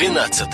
12.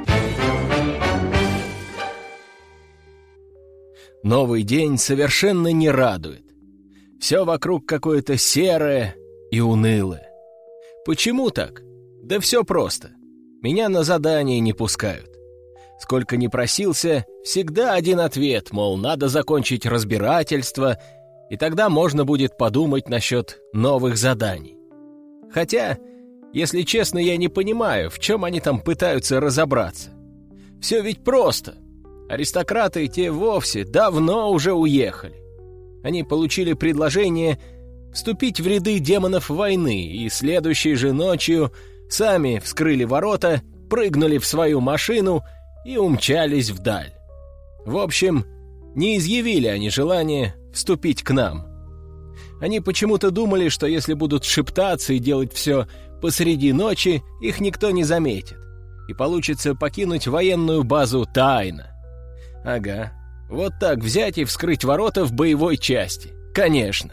Новый день совершенно не радует. Все вокруг какое-то серое и унылое. Почему так? Да все просто. Меня на задание не пускают. Сколько ни просился, всегда один ответ, мол, надо закончить разбирательство, и тогда можно будет подумать насчет новых заданий. Хотя, если честно, я не понимаю, в чем они там пытаются разобраться. Все ведь просто. Аристократы те вовсе давно уже уехали. Они получили предложение вступить в ряды демонов войны, и следующей же ночью сами вскрыли ворота, прыгнули в свою машину и умчались вдаль. В общем, не изъявили они желания вступить к нам. Они почему-то думали, что если будут шептаться и делать все посреди ночи, их никто не заметит, и получится покинуть военную базу тайно. Ага, вот так взять и вскрыть ворота в боевой части. Конечно.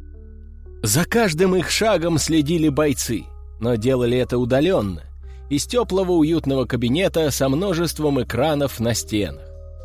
За каждым их шагом следили бойцы, но делали это удаленно, из теплого уютного кабинета со множеством экранов на стенах.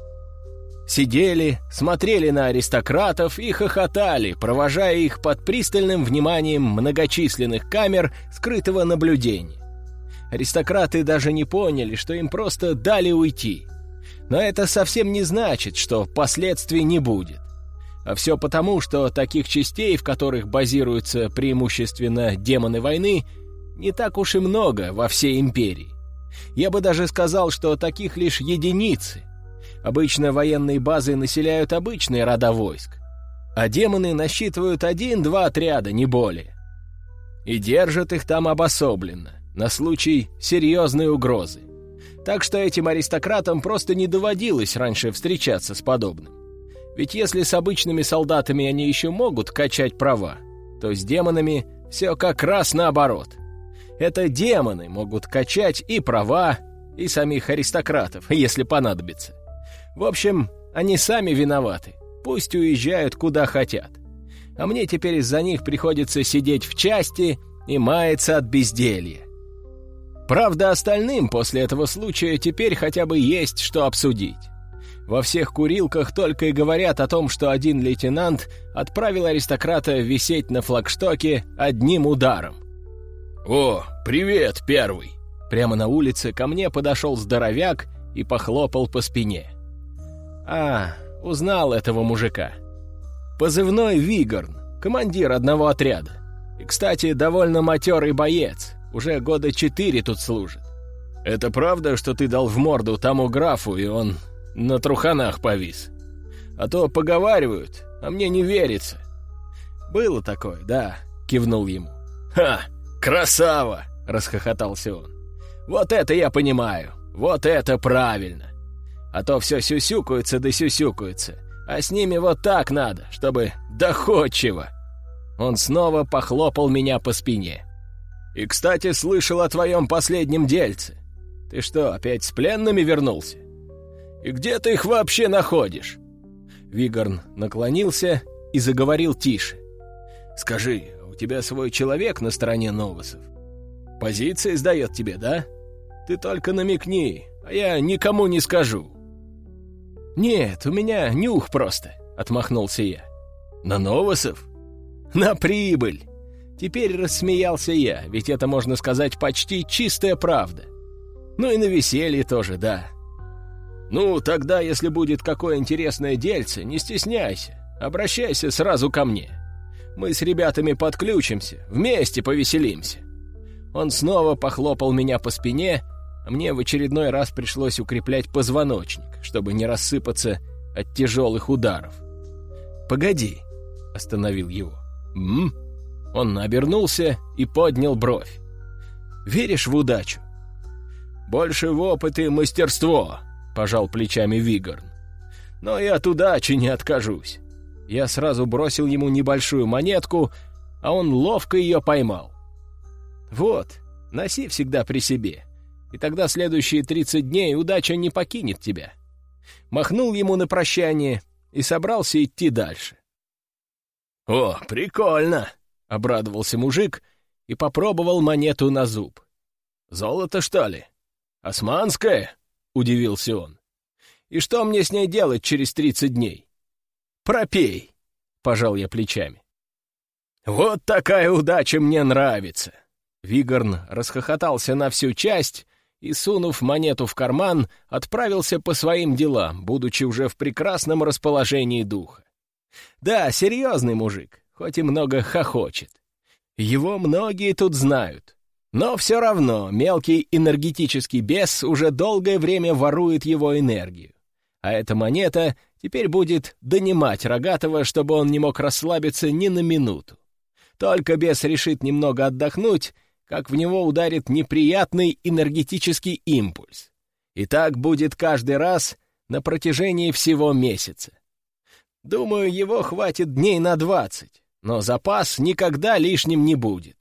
Сидели, смотрели на аристократов и хохотали, провожая их под пристальным вниманием многочисленных камер скрытого наблюдения. Аристократы даже не поняли, что им просто дали уйти. Но это совсем не значит, что последствий не будет. А все потому, что таких частей, в которых базируются преимущественно демоны войны, не так уж и много во всей империи. Я бы даже сказал, что таких лишь единицы. Обычно военные базы населяют обычные рода войск, а демоны насчитывают 1-2 отряда, не более. И держат их там обособленно, на случай серьезной угрозы. Так что этим аристократам просто не доводилось раньше встречаться с подобным. Ведь если с обычными солдатами они еще могут качать права, то с демонами все как раз наоборот. Это демоны могут качать и права, и самих аристократов, если понадобится. В общем, они сами виноваты, пусть уезжают куда хотят. А мне теперь из-за них приходится сидеть в части и маяться от безделья. Правда, остальным после этого случая теперь хотя бы есть что обсудить. Во всех курилках только и говорят о том, что один лейтенант отправил аристократа висеть на флагштоке одним ударом. «О, привет, первый!» Прямо на улице ко мне подошел здоровяк и похлопал по спине. Узнал этого мужика. Позывной Вигорн, командир одного отряда. И, кстати, довольно матерый боец. Уже года 4 тут служит. Это правда, что ты дал в морду тому графу, и он на труханах повис? А то поговаривают, а мне не верится. Было такое, да, кивнул ему. Ха, красава, расхохотался он. Вот это я понимаю, вот это правильно. А то все сюсюкаются да сюсюкаются, а с ними вот так надо, чтобы доходчиво. Он снова похлопал меня по спине. И, кстати, слышал о твоем последнем дельце. Ты что, опять с пленными вернулся? И где ты их вообще находишь? Вигорн наклонился и заговорил тише. Скажи, у тебя свой человек на стороне новосов? Позиции сдает тебе, да? Ты только намекни, а я никому не скажу. «Нет, у меня нюх просто», — отмахнулся я. «На новосов?» «На прибыль!» Теперь рассмеялся я, ведь это, можно сказать, почти чистая правда. Ну и на веселье тоже, да. «Ну, тогда, если будет какое интересное дельце, не стесняйся, обращайся сразу ко мне. Мы с ребятами подключимся, вместе повеселимся». Он снова похлопал меня по спине, а мне в очередной раз пришлось укреплять позвоночник, чтобы не рассыпаться от тяжелых ударов. «Погоди», — остановил его. Он обернулся и поднял бровь. «Веришь в удачу?» «Больше в опыт и мастерство», — пожал плечами Вигорн. «Но и от удачи не откажусь». Я сразу бросил ему небольшую монетку, а он ловко ее поймал. «Вот, носи всегда при себе, и тогда следующие 30 дней удача не покинет тебя». Махнул ему на прощание и собрался идти дальше. «О, прикольно!» — обрадовался мужик и попробовал монету на зуб. «Золото, что ли?» «Османская?» — удивился он. «И что мне с ней делать через 30 дней?» «Пропей», — пожал я плечами. «Вот такая удача мне нравится!» Вигарн расхохотался на всю часть и, сунув монету в карман, отправился по своим делам, будучи уже в прекрасном расположении духа. Да, серьезный мужик, хоть и много хохочет. Его многие тут знают. Но все равно мелкий энергетический бес уже долгое время ворует его энергию. А эта монета теперь будет донимать Рогатого, чтобы он не мог расслабиться ни на минуту. Только бес решит немного отдохнуть, как в него ударит неприятный энергетический импульс. И так будет каждый раз на протяжении всего месяца. Думаю, его хватит дней на 20, но запас никогда лишним не будет.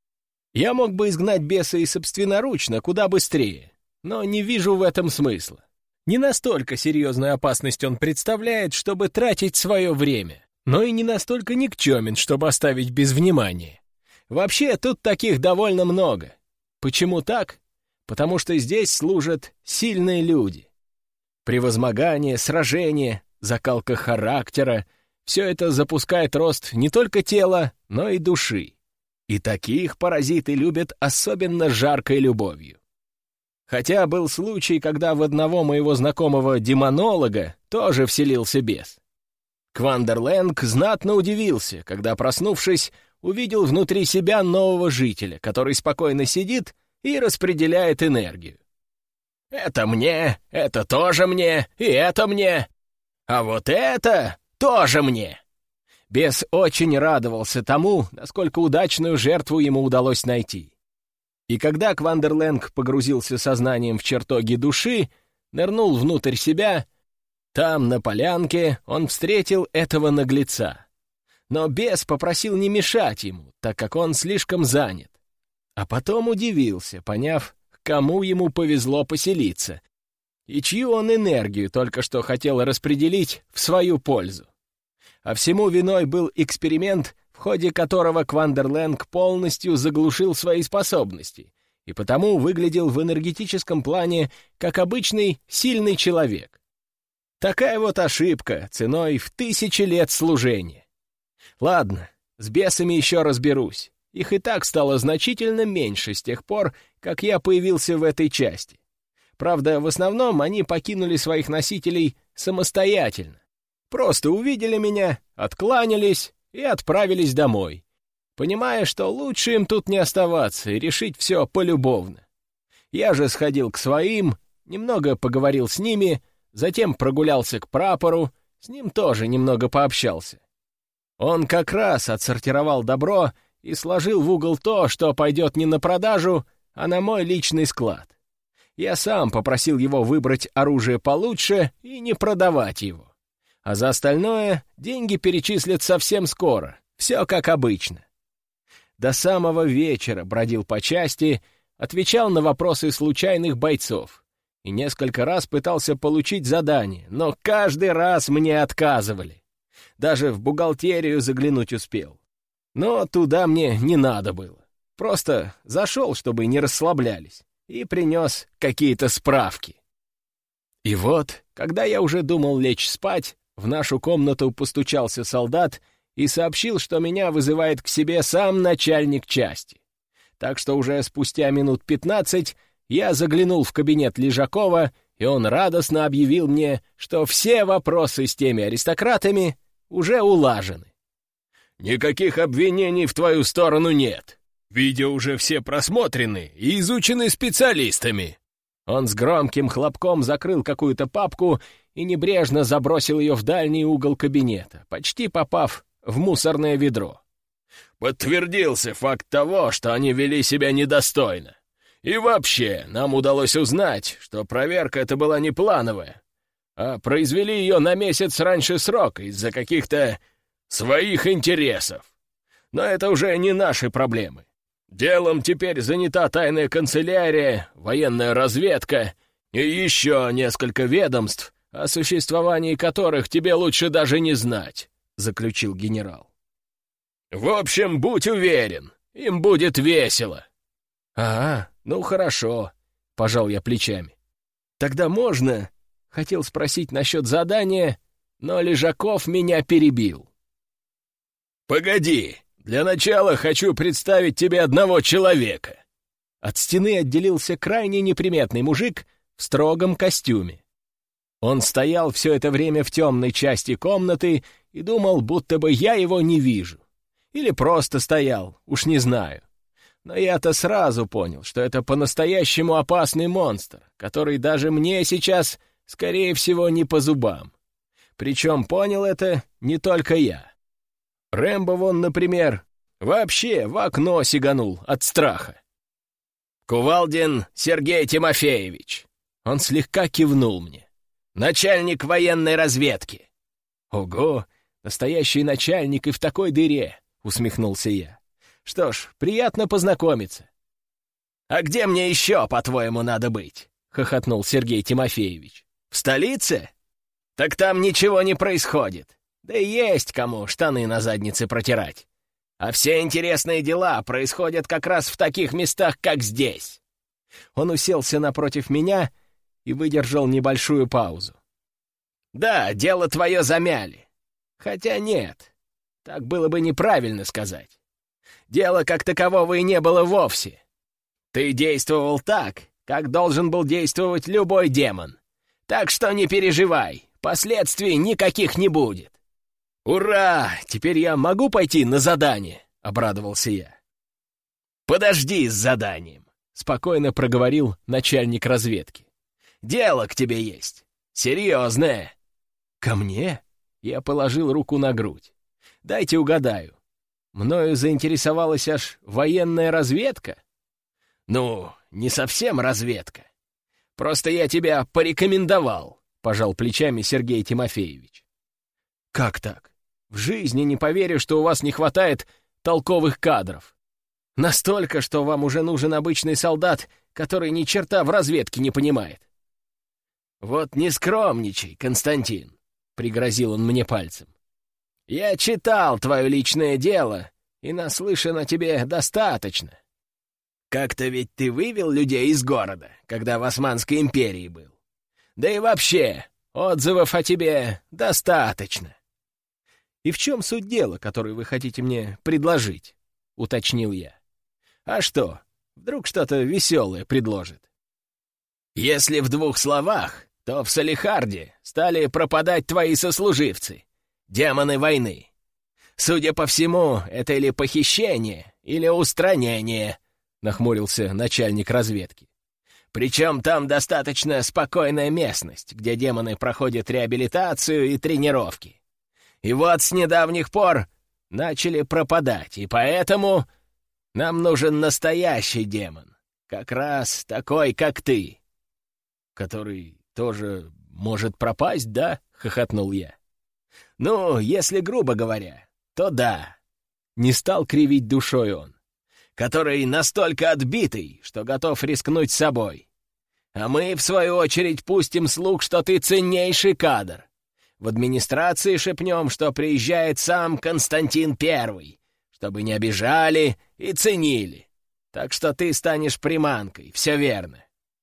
Я мог бы изгнать беса и собственноручно куда быстрее, но не вижу в этом смысла. Не настолько серьезную опасность он представляет, чтобы тратить свое время, но и не настолько никчемен, чтобы оставить без внимания. Вообще, тут таких довольно много. Почему так? Потому что здесь служат сильные люди. Превозмогание, сражение, закалка характера — все это запускает рост не только тела, но и души. И таких паразиты любят особенно жаркой любовью. Хотя был случай, когда в одного моего знакомого демонолога тоже вселился бес. Квандерлэнг знатно удивился, когда, проснувшись, увидел внутри себя нового жителя, который спокойно сидит и распределяет энергию. «Это мне, это тоже мне, и это мне, а вот это тоже мне!» Бес очень радовался тому, насколько удачную жертву ему удалось найти. И когда Квандерлэнг погрузился сознанием в чертоги души, нырнул внутрь себя, там, на полянке, он встретил этого наглеца. Но бес попросил не мешать ему, так как он слишком занят. А потом удивился, поняв, к кому ему повезло поселиться, и чью он энергию только что хотел распределить в свою пользу. А всему виной был эксперимент, в ходе которого Квандерлэнг полностью заглушил свои способности и потому выглядел в энергетическом плане как обычный сильный человек. Такая вот ошибка ценой в 1000 лет служения. Ладно, с бесами еще разберусь. Их и так стало значительно меньше с тех пор, как я появился в этой части. Правда, в основном они покинули своих носителей самостоятельно. Просто увидели меня, откланялись и отправились домой, понимая, что лучше им тут не оставаться и решить все полюбовно. Я же сходил к своим, немного поговорил с ними, затем прогулялся к прапору, с ним тоже немного пообщался. Он как раз отсортировал добро и сложил в угол то, что пойдет не на продажу, а на мой личный склад. Я сам попросил его выбрать оружие получше и не продавать его. А за остальное деньги перечислят совсем скоро, все как обычно. До самого вечера бродил по части, отвечал на вопросы случайных бойцов и несколько раз пытался получить задание, но каждый раз мне отказывали. Даже в бухгалтерию заглянуть успел. Но туда мне не надо было. Просто зашел, чтобы не расслаблялись, и принес какие-то справки. И вот, когда я уже думал лечь спать, в нашу комнату постучался солдат и сообщил, что меня вызывает к себе сам начальник части. Так что уже спустя минут 15 я заглянул в кабинет Лежакова, и он радостно объявил мне, что все вопросы с теми аристократами уже улажены. «Никаких обвинений в твою сторону нет. Видео уже все просмотрены и изучены специалистами». Он с громким хлопком закрыл какую-то папку и небрежно забросил ее в дальний угол кабинета, почти попав в мусорное ведро. «Подтвердился факт того, что они вели себя недостойно. И вообще, нам удалось узнать, что проверка эта была не плановая, а произвели ее на месяц раньше срока из-за каких-то своих интересов. Но это уже не наши проблемы. Делом теперь занята тайная канцелярия, военная разведка и еще несколько ведомств, о существовании которых тебе лучше даже не знать», — заключил генерал. «В общем, будь уверен, им будет весело». «Ну хорошо. пожал я плечами. «Тогда можно?» — хотел спросить насчет задания, но Лежаков меня перебил. «Погоди, для начала хочу представить тебе одного человека». От стены отделился крайне неприметный мужик в строгом костюме. Он стоял все это время в темной части комнаты и думал, будто бы я его не вижу. Или просто стоял, уж не знаю. Но я-то сразу понял, что это по-настоящему опасный монстр, который даже мне сейчас, скорее всего, не по зубам. Причем понял это не только я. Рэмбо вон, например, вообще в окно сиганул от страха. «Кувалдин Сергей Тимофеевич». Он слегка кивнул мне. «Начальник военной разведки». «Ого, настоящий начальник и в такой дыре», — усмехнулся я. «Что ж, приятно познакомиться». «А где мне еще, по-твоему, надо быть?» — хохотнул Сергей Тимофеевич. «В столице? Так там ничего не происходит. Да и есть кому штаны на заднице протирать. А все интересные дела происходят как раз в таких местах, как здесь». Он уселся напротив меня и выдержал небольшую паузу. «Да, дело твое замяли. Хотя нет, так было бы неправильно сказать. Дела как такового и не было вовсе. Ты действовал так, как должен был действовать любой демон. Так что не переживай, последствий никаких не будет». «Ура! Теперь я могу пойти на задание?» — обрадовался я. «Подожди с заданием», — спокойно проговорил начальник разведки. «Дело к тебе есть. Серьезное». «Ко мне?» — я положил руку на грудь. «Дайте угадаю. Мною заинтересовалась аж военная разведка?» «Ну, не совсем разведка. Просто я тебя порекомендовал», — пожал плечами Сергей Тимофеевич. «Как так? В жизни не поверю, что у вас не хватает толковых кадров. Настолько, что вам уже нужен обычный солдат, который ни черта в разведке не понимает». «Вот не скромничай, Константин», — пригрозил он мне пальцем. «Я читал твое личное дело, и наслышан о тебе достаточно. Как-то ведь ты вывел людей из города, когда в Османской империи был. Да и вообще, отзывов о тебе достаточно». «И в чем суть дела, которое вы хотите мне предложить?» — уточнил я. «А что, вдруг что-то веселое предложит?» «Если в двух словах, то в Салихарде стали пропадать твои сослуживцы, демоны войны. Судя по всему, это или похищение, или устранение», — нахмурился начальник разведки. «Причем там достаточно спокойная местность, где демоны проходят реабилитацию и тренировки. И вот с недавних пор начали пропадать, и поэтому нам нужен настоящий демон, как раз такой, как ты». «Который тоже может пропасть, да?» — хохотнул я. «Ну, если грубо говоря, то да». Не стал кривить душой он. «Который настолько отбитый, что готов рискнуть собой. А мы, в свою очередь, пустим слух, что ты ценнейший кадр. В администрации шепнем, что приезжает сам Константин Первый, чтобы не обижали и ценили. Так что ты станешь приманкой, все верно».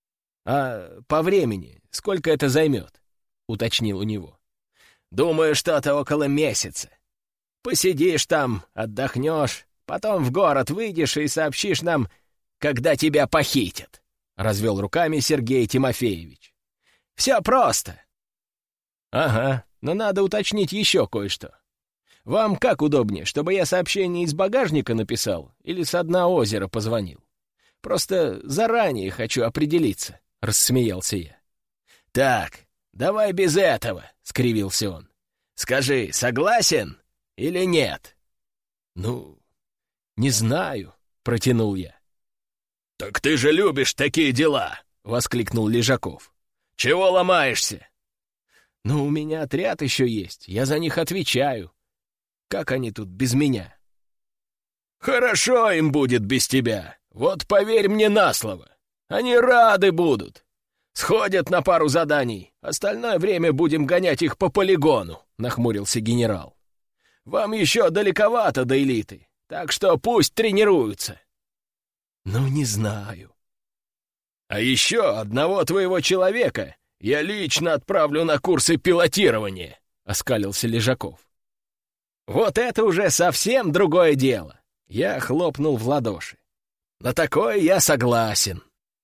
«А по времени сколько это займет?» — уточнил у него. «Думаю, что-то около месяца. Посидишь там, отдохнешь, потом в город выйдешь и сообщишь нам, когда тебя похитят», — развел руками Сергей Тимофеевич. «Все просто». «Ага, но надо уточнить еще кое-что. Вам как удобнее, чтобы я сообщение из багажника написал или с дна озера позвонил? Просто заранее хочу определиться», — рассмеялся я. «Так, давай без этого», — скривился он. «Скажи, согласен или нет?» «Ну, не знаю», — протянул я. «Так ты же любишь такие дела!» — воскликнул Лежаков. «Чего ломаешься?» «Ну, у меня отряд еще есть, я за них отвечаю. Как они тут без меня?» «Хорошо им будет без тебя, вот поверь мне на слово. Они рады будут. Сходят на пару заданий, остальное время будем гонять их по полигону», — нахмурился генерал. «Вам еще далековато до элиты, так что пусть тренируются». «Ну, не знаю». А еще одного твоего человека я лично отправлю на курсы пилотирования», — оскалился Лежаков. «Вот это уже совсем другое дело!» Я хлопнул в ладоши. «На такое я согласен».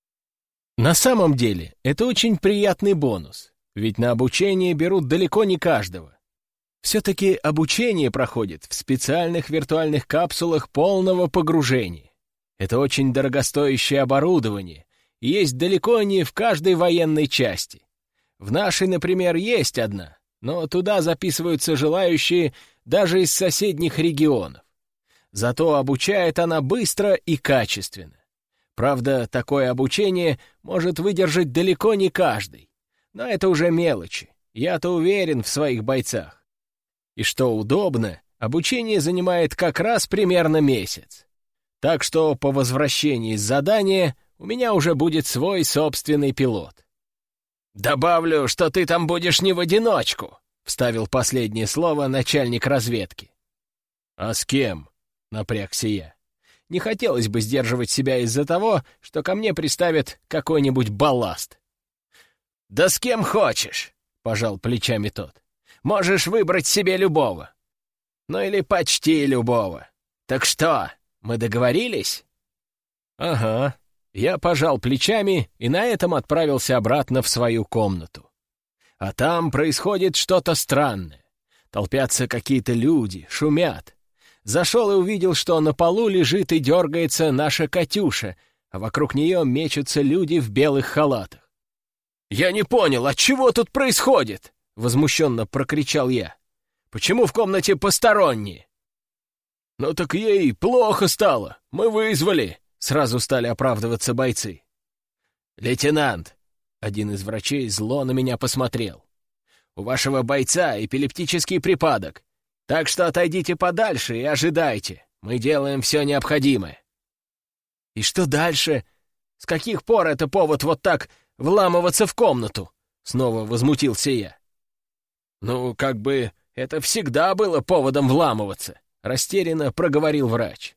На самом деле, это очень приятный бонус, ведь на обучение берут далеко не каждого. Все-таки обучение проходит в специальных виртуальных капсулах полного погружения. Это очень дорогостоящее оборудование, и есть далеко не в каждой военной части. В нашей, например, есть одна, но туда записываются желающие даже из соседних регионов. Зато обучает она быстро и качественно. Правда, такое обучение может выдержать далеко не каждый. Но это уже мелочи. Я-то уверен в своих бойцах. И что удобно, обучение занимает как раз примерно месяц. Так что по возвращении с задания у меня уже будет свой собственный пилот. «Добавлю, что ты там будешь не в одиночку», — вставил последнее слово начальник разведки. «А с кем?» — напрягся я. Не хотелось бы сдерживать себя из-за того, что ко мне приставят какой-нибудь балласт. «Да с кем хочешь», — пожал плечами тот. «Можешь выбрать себе любого. Ну или почти любого. Так что, мы договорились?» «Ага». Я пожал плечами и на этом отправился обратно в свою комнату. А там происходит что-то странное. Толпятся какие-то люди, шумят. Зашел и увидел, что на полу лежит и дергается наша Катюша, а вокруг нее мечутся люди в белых халатах. «Я не понял, а чего тут происходит?» — возмущенно прокричал я. «Почему в комнате посторонние?» «Ну так ей плохо стало, мы вызвали», — сразу стали оправдываться бойцы. «Лейтенант», — один из врачей зло на меня посмотрел, «у вашего бойца эпилептический припадок. Так что отойдите подальше и ожидайте. Мы делаем все необходимое». «И что дальше? С каких пор это повод вот так вламываться в комнату?» Снова возмутился я. «Ну, как бы это всегда было поводом вламываться», — растерянно проговорил врач.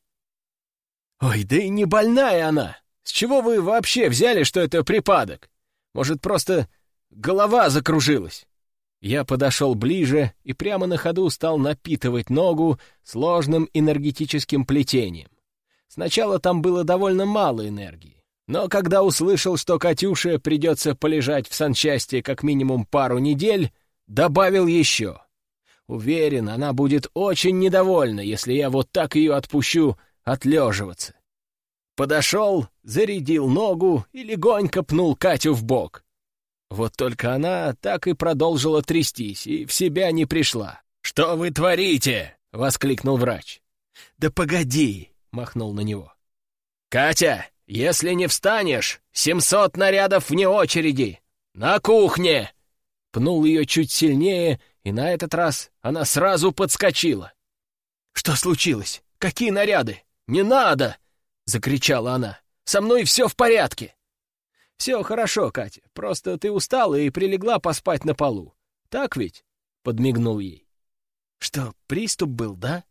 «Ой, да и не больная она! С чего вы вообще взяли, что это припадок? Может, просто голова закружилась?» Я подошел ближе и прямо на ходу стал напитывать ногу сложным энергетическим плетением. Сначала там было довольно мало энергии, но когда услышал, что Катюше придется полежать в санчасти как минимум пару недель, добавил еще. Уверен, она будет очень недовольна, если я вот так ее отпущу отлеживаться. Подошел, зарядил ногу и легонько пнул Катю в бок. Вот только она так и продолжила трястись и в себя не пришла. «Что вы творите?» — воскликнул врач. «Да погоди!» — махнул на него. «Катя, если не встанешь, 700 нарядов вне очереди! На кухне!» Пнул ее чуть сильнее, и на этот раз она сразу подскочила. «Что случилось? Какие наряды? Не надо!» — закричала она. «Со мной все в порядке!» «Все хорошо, Катя, просто ты устала и прилегла поспать на полу. Так ведь?» — подмигнул ей. «Что, приступ был, да?»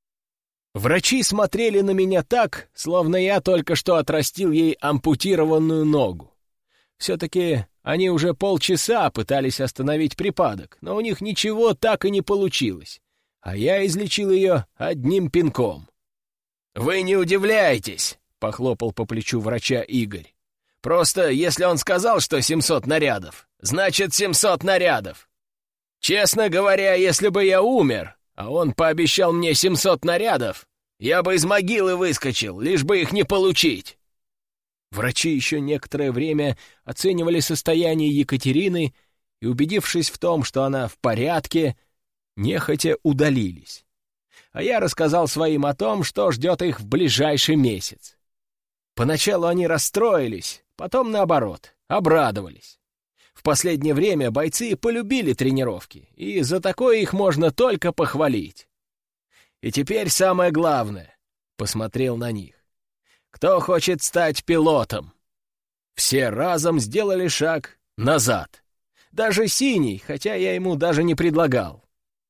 Врачи смотрели на меня так, словно я только что отрастил ей ампутированную ногу. Все-таки они уже полчаса пытались остановить припадок, но у них ничего так и не получилось, а я излечил ее одним пинком. «Вы не удивляйтесь», — похлопал по плечу врача Игорь. «Просто если он сказал, что 700 нарядов, значит 700 нарядов. Честно говоря, если бы я умер, а он пообещал мне 700 нарядов, я бы из могилы выскочил, лишь бы их не получить». Врачи еще некоторое время оценивали состояние Екатерины и, убедившись в том, что она в порядке, нехотя удалились. А я рассказал своим о том, что ждет их в ближайший месяц. Поначалу они расстроились, потом, наоборот, обрадовались. В последнее время бойцы полюбили тренировки, и за такое их можно только похвалить. И теперь самое главное — посмотрел на них. Кто хочет стать пилотом? Все разом сделали шаг назад. Даже Синий, хотя я ему даже не предлагал.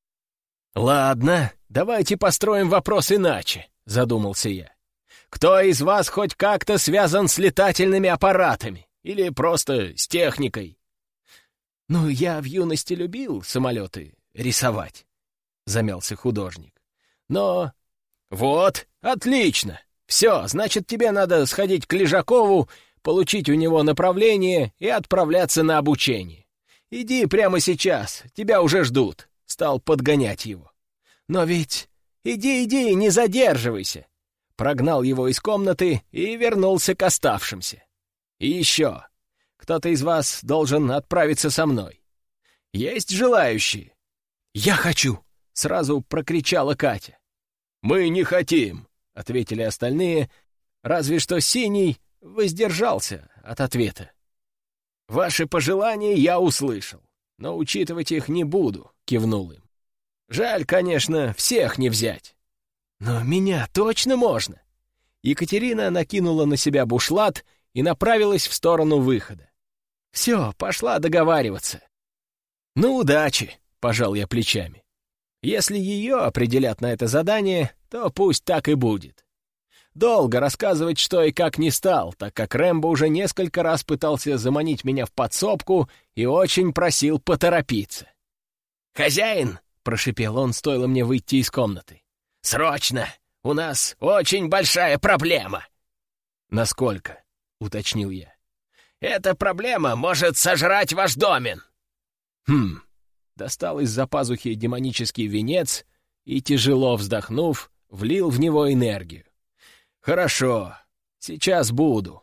«Ладно, давайте построим вопрос иначе», — задумался я. «Кто из вас хоть как-то связан с летательными аппаратами? Или просто с техникой?» «Ну, я в юности любил самолеты рисовать», — замялся художник. «Но...» «Вот, отлично! Все, значит, тебе надо сходить к Лежакову, получить у него направление и отправляться на обучение. Иди прямо сейчас, тебя уже ждут», — стал подгонять его. «Но ведь... Иди, не задерживайся!» Прогнал его из комнаты и вернулся к оставшимся. «И еще, кто-то из вас должен отправиться со мной. Есть желающие?» «Я хочу!» — сразу прокричала Катя. «Мы не хотим!» — ответили остальные, разве что Синий воздержался от ответа. «Ваши пожелания я услышал, но учитывать их не буду», — кивнул им. «Жаль, конечно, всех не взять. Но меня точно можно!» Екатерина накинула на себя бушлат и направилась в сторону выхода. «Все, пошла договариваться». «Ну, удачи!» — пожал я плечами. «Если ее определят на это задание, то пусть так и будет». Долго рассказывать, что и как не стал, так как Рэмбо уже несколько раз пытался заманить меня в подсобку и очень просил поторопиться. «Хозяин!» — прошипел он, стоило мне выйти из комнаты. «Срочно! У нас очень большая проблема!» «Насколько?» — уточнил я. «Эта проблема может сожрать ваш домен!» Достал из-за пазухи демонический венец и, тяжело вздохнув, влил в него энергию. «Хорошо, сейчас буду».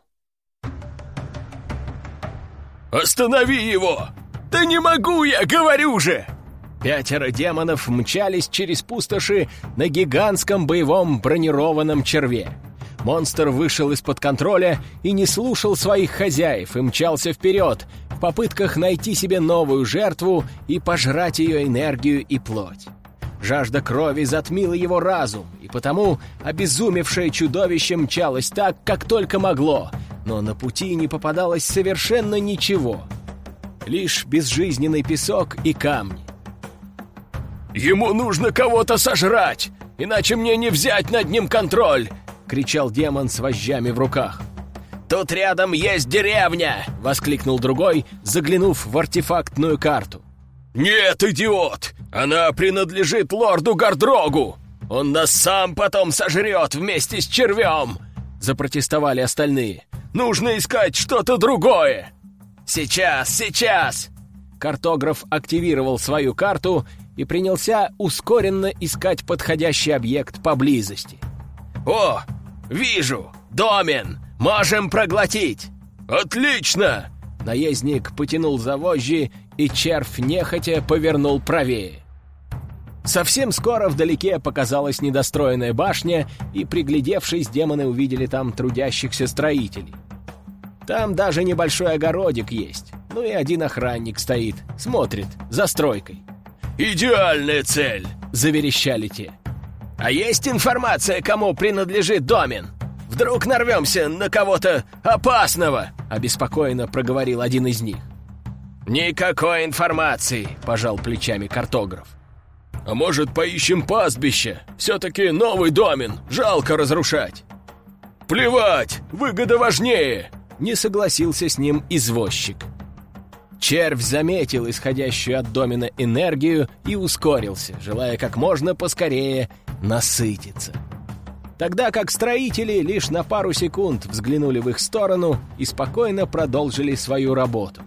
«Останови его! Да не могу я, говорю же!» 5 демонов мчались через пустоши на гигантском боевом бронированном черве. Монстр вышел из-под контроля и не слушал своих хозяев и мчался вперед в попытках найти себе новую жертву и пожрать ее энергию и плоть. Жажда крови затмила его разум, и потому обезумевшее чудовище мчалось так, как только могло, но на пути не попадалось совершенно ничего. Лишь безжизненный песок и камни. «Ему нужно кого-то сожрать, иначе мне не взять над ним контроль!» — кричал демон с вожжами в руках. «Тут рядом есть деревня!» — воскликнул другой, заглянув в артефактную карту. «Нет, идиот! Она принадлежит лорду Гардрогу! Он нас сам потом сожрет вместе с червем!» — запротестовали остальные. «Нужно искать что-то другое!» «Сейчас!» Картограф активировал свою карту и принялся ускоренно искать подходящий объект поблизости. «О, вижу! Домен! Можем проглотить!» «Отлично!» Наездник потянул за вожжи, и червь нехотя повернул правее. Совсем скоро вдалеке показалась недостроенная башня, и, приглядевшись, демоны увидели там трудящихся строителей. Там даже небольшой огородик есть, ну и один охранник стоит, смотрит за стройкой. «Идеальная цель!» — заверещали те. «А есть информация, кому принадлежит домен? Вдруг нарвемся на кого-то опасного?» — обеспокоенно проговорил один из них. «Никакой информации!» — пожал плечами картограф. «А может, поищем пастбище? Все-таки новый домен, жалко разрушать!» «Плевать! Выгода важнее!» — не согласился с ним извозчик. Червь заметил исходящую от домена энергию и ускорился, желая как можно поскорее насытиться. Тогда как строители лишь на пару секунд взглянули в их сторону и спокойно продолжили свою работу.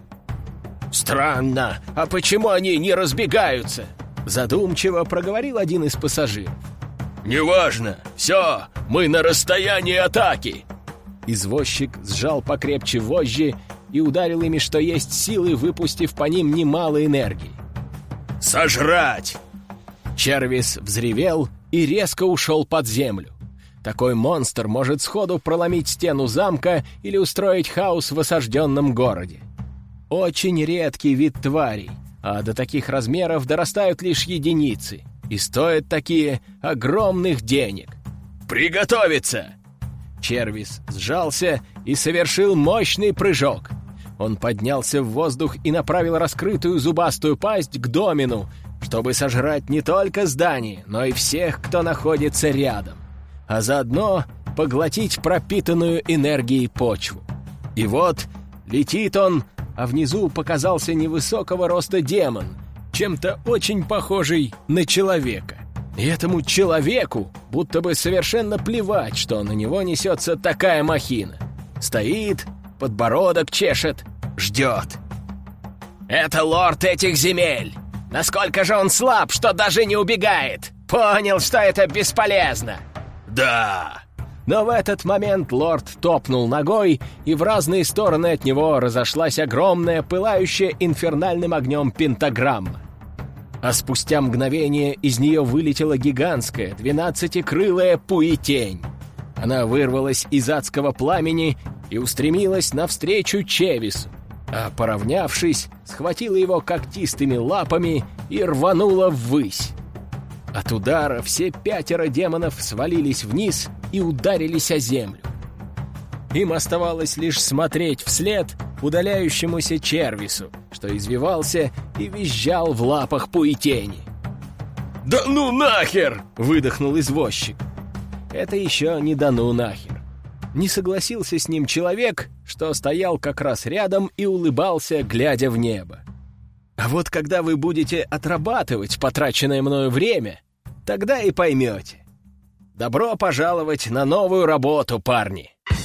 «Странно, а почему они не разбегаются?» Задумчиво проговорил один из пассажиров. «Неважно, все, мы на расстоянии атаки!» Извозчик сжал покрепче вожжи и ударил ими, что есть силы, выпустив по ним немало энергии. «Сожрать!» Червис взревел и резко ушел под землю. Такой монстр может сходу проломить стену замка или устроить хаос в осажденном городе. Очень редкий вид тварей, а до таких размеров дорастают лишь единицы, и стоят такие огромных денег. «Приготовиться!» Червис сжался и совершил мощный прыжок. Он поднялся в воздух и направил раскрытую зубастую пасть к домену, чтобы сожрать не только здание, но и всех, кто находится рядом, а заодно поглотить пропитанную энергией почву. И вот Летит он, а внизу показался невысокого роста демон, чем-то очень похожий на человека. И этому человеку будто бы совершенно плевать, что на него несется такая махина. Стоит, подбородок чешет, ждет. «Это лорд этих земель! Насколько же он слаб, что даже не убегает! Понял, что это бесполезно!» «Да!» Но в этот момент лорд топнул ногой, и в разные стороны от него разошлась огромная, пылающая инфернальным огнем пентаграмма. А спустя мгновение из нее вылетела гигантская, 12-крылая пуетень. Она вырвалась из адского пламени и устремилась навстречу Чевису, а, поравнявшись, схватила его когтистыми лапами и рванула ввысь. От удара все 5 демонов свалились вниз и ударились о землю. Им оставалось лишь смотреть вслед удаляющемуся Червису, что извивался и визжал в лапах пуетени. «Да ну нахер!» — выдохнул извозчик. Это еще не да ну нахер. Не согласился с ним человек, что стоял как раз рядом и улыбался, глядя в небо. А вот когда вы будете отрабатывать потраченное мною время, тогда и поймете. Добро пожаловать на новую работу, парни!